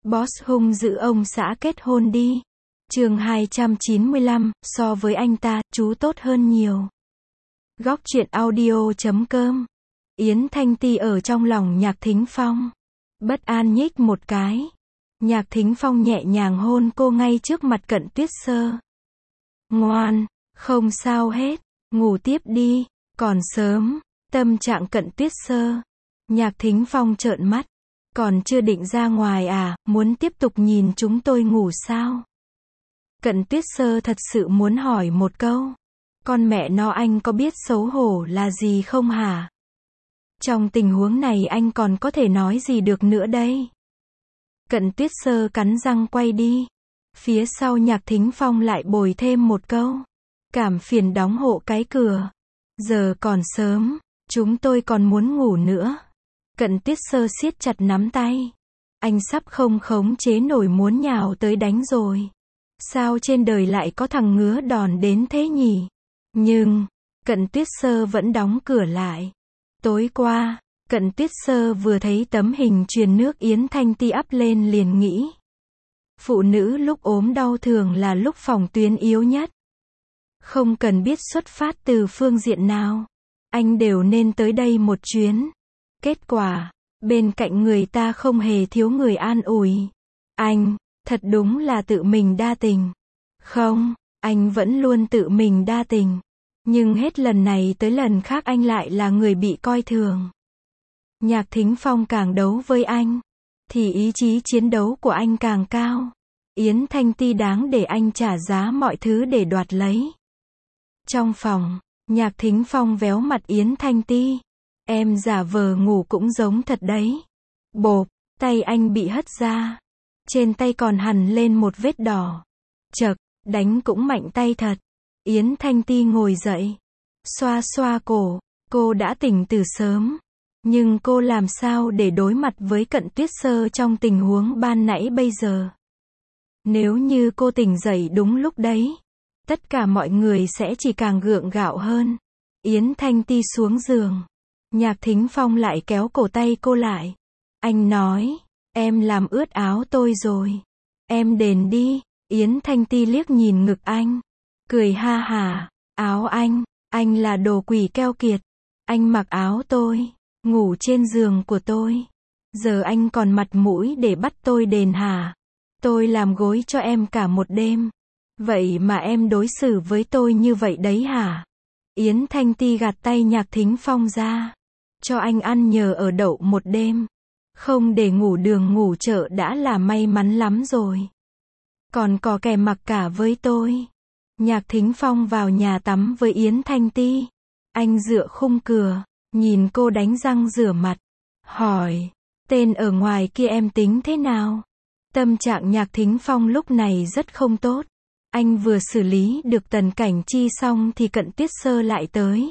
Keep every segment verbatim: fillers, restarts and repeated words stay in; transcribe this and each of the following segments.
Boss hung dữ ông xã kết hôn đi. Chương hai trăm chín mươi lăm, so với anh ta, chú tốt hơn nhiều. Góc truyện audio chấm com. Yến Thanh Ti ở trong lòng Nhạc Thính Phong. Bất an nhích một cái. Nhạc Thính Phong nhẹ nhàng hôn cô ngay trước mặt Cận Tuyết Sơ. Ngoan, không sao hết, ngủ tiếp đi, còn sớm. Tâm trạng Cận Tuyết Sơ. Nhạc Thính Phong trợn mắt. Còn chưa định ra ngoài à, muốn tiếp tục nhìn chúng tôi ngủ sao? Cận Tuyết Sơ thật sự muốn hỏi một câu. Con mẹ nó, anh có biết xấu hổ là gì không hả? Trong tình huống này anh còn có thể nói gì được nữa đây? Cận Tuyết Sơ cắn răng quay đi. Phía sau Nhạc Thính Phong lại bồi thêm một câu. Cảm phiền đóng hộ cái cửa. Giờ còn sớm, chúng tôi còn muốn ngủ nữa. Cận Tuyết Sơ siết chặt nắm tay. Anh sắp không khống chế nổi muốn nhào tới đánh rồi. Sao trên đời lại có thằng ngứa đòn đến thế nhỉ? Nhưng, Cận Tuyết Sơ vẫn đóng cửa lại. Tối qua, Cận Tuyết Sơ vừa thấy tấm hình truyền nước Yến Thanh Ti up lên liền nghĩ. Phụ nữ lúc ốm đau thường là lúc phòng tuyến yếu nhất. Không cần biết xuất phát từ phương diện nào, anh đều nên tới đây một chuyến. Kết quả, bên cạnh người ta không hề thiếu người an ủi. Anh, thật đúng là tự mình đa tình. Không, anh vẫn luôn tự mình đa tình. Nhưng hết lần này tới lần khác anh lại là người bị coi thường. Nhạc Thính Phong càng đấu với anh, thì ý chí chiến đấu của anh càng cao. Yến Thanh Ti đáng để anh trả giá mọi thứ để đoạt lấy. Trong phòng, Nhạc Thính Phong véo mặt Yến Thanh Ti. Em giả vờ ngủ cũng giống thật đấy. Bộp, tay anh bị hất ra. Trên tay còn hằn lên một vết đỏ. Chậc, đánh cũng mạnh tay thật. Yến Thanh Ti ngồi dậy. Xoa xoa cổ. Cô đã tỉnh từ sớm. Nhưng cô làm sao để đối mặt với Cận Tuyết Sơ trong tình huống ban nãy bây giờ? Nếu như cô tỉnh dậy đúng lúc đấy, tất cả mọi người sẽ chỉ càng gượng gạo hơn. Yến Thanh Ti xuống giường. Nhạc Thính Phong lại kéo cổ tay cô lại. Anh nói, em làm ướt áo tôi rồi. Em đền đi. Yến Thanh Ti liếc nhìn ngực anh. Cười ha hả. Áo anh, anh là đồ quỷ keo kiệt. Anh mặc áo tôi, ngủ trên giường của tôi. Giờ anh còn mặt mũi để bắt tôi đền hả? Tôi làm gối cho em cả một đêm. Vậy mà em đối xử với tôi như vậy đấy hả? Yến Thanh Ti gạt tay Nhạc Thính Phong ra. Cho anh ăn nhờ ở đậu một đêm. Không để ngủ đường ngủ chợ đã là may mắn lắm rồi. Còn có kẻ mặc cả với tôi. Nhạc Thính Phong vào nhà tắm với Yến Thanh Ti. Anh dựa khung cửa, nhìn cô đánh răng rửa mặt. Hỏi, tên ở ngoài kia em tính thế nào? Tâm trạng Nhạc Thính Phong lúc này rất không tốt. Anh vừa xử lý được Tần Cảnh Chi xong thì Cận Tuyết Sơ lại tới.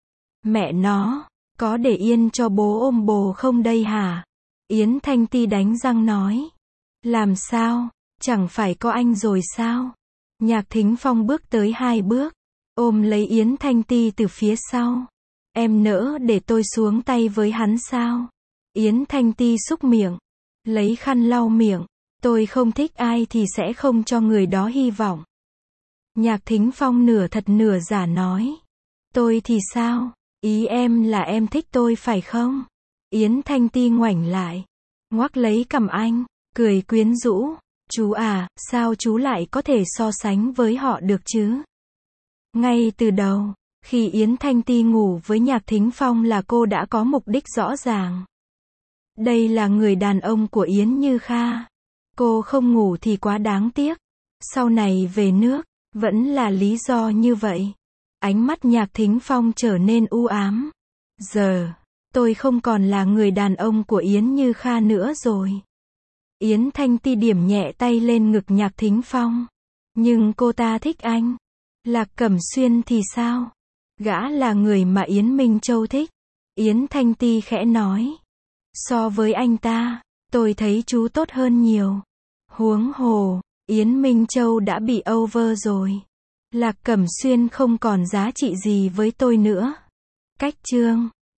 Mẹ nó, có để yên cho bố ôm bồ không đây hả? Yến Thanh Ti đánh răng nói. Làm sao, chẳng phải có anh rồi sao? Nhạc Thính Phong bước tới hai bước, ôm lấy Yến Thanh Ti từ phía sau. Em nỡ để tôi xuống tay với hắn sao? Yến Thanh Ti súc miệng, lấy khăn lau miệng. Tôi không thích ai thì sẽ không cho người đó hy vọng. Nhạc Thính Phong nửa thật nửa giả nói. Tôi thì sao? Ý em là em thích tôi phải không? Yến Thanh Ti ngoảnh lại, ngoắc lấy cằm anh, cười quyến rũ. Chú à, sao chú lại có thể so sánh với họ được chứ? Ngay từ đầu, khi Yến Thanh Ti ngủ với Nhạc Thính Phong là cô đã có mục đích rõ ràng. Đây là người đàn ông của Yến Như Kha. Cô không ngủ thì quá đáng tiếc. Sau này về nước, vẫn là lý do như vậy. Ánh mắt Nhạc Thính Phong trở nên u ám. Giờ, tôi không còn là người đàn ông của Yến Như Kha nữa rồi. Yến Thanh Ti điểm nhẹ tay lên ngực Nhạc Thính Phong. Nhưng cô ta thích anh. Lạc Cẩm Xuyên thì sao? Gã là người mà Yến Minh Châu thích. Yến Thanh Ti khẽ nói. So với anh ta, tôi thấy chú tốt hơn nhiều. Huống hồ, Yến Minh Châu đã bị over rồi. Lạc Cẩm Xuyên không còn giá trị gì với tôi nữa. Cách chương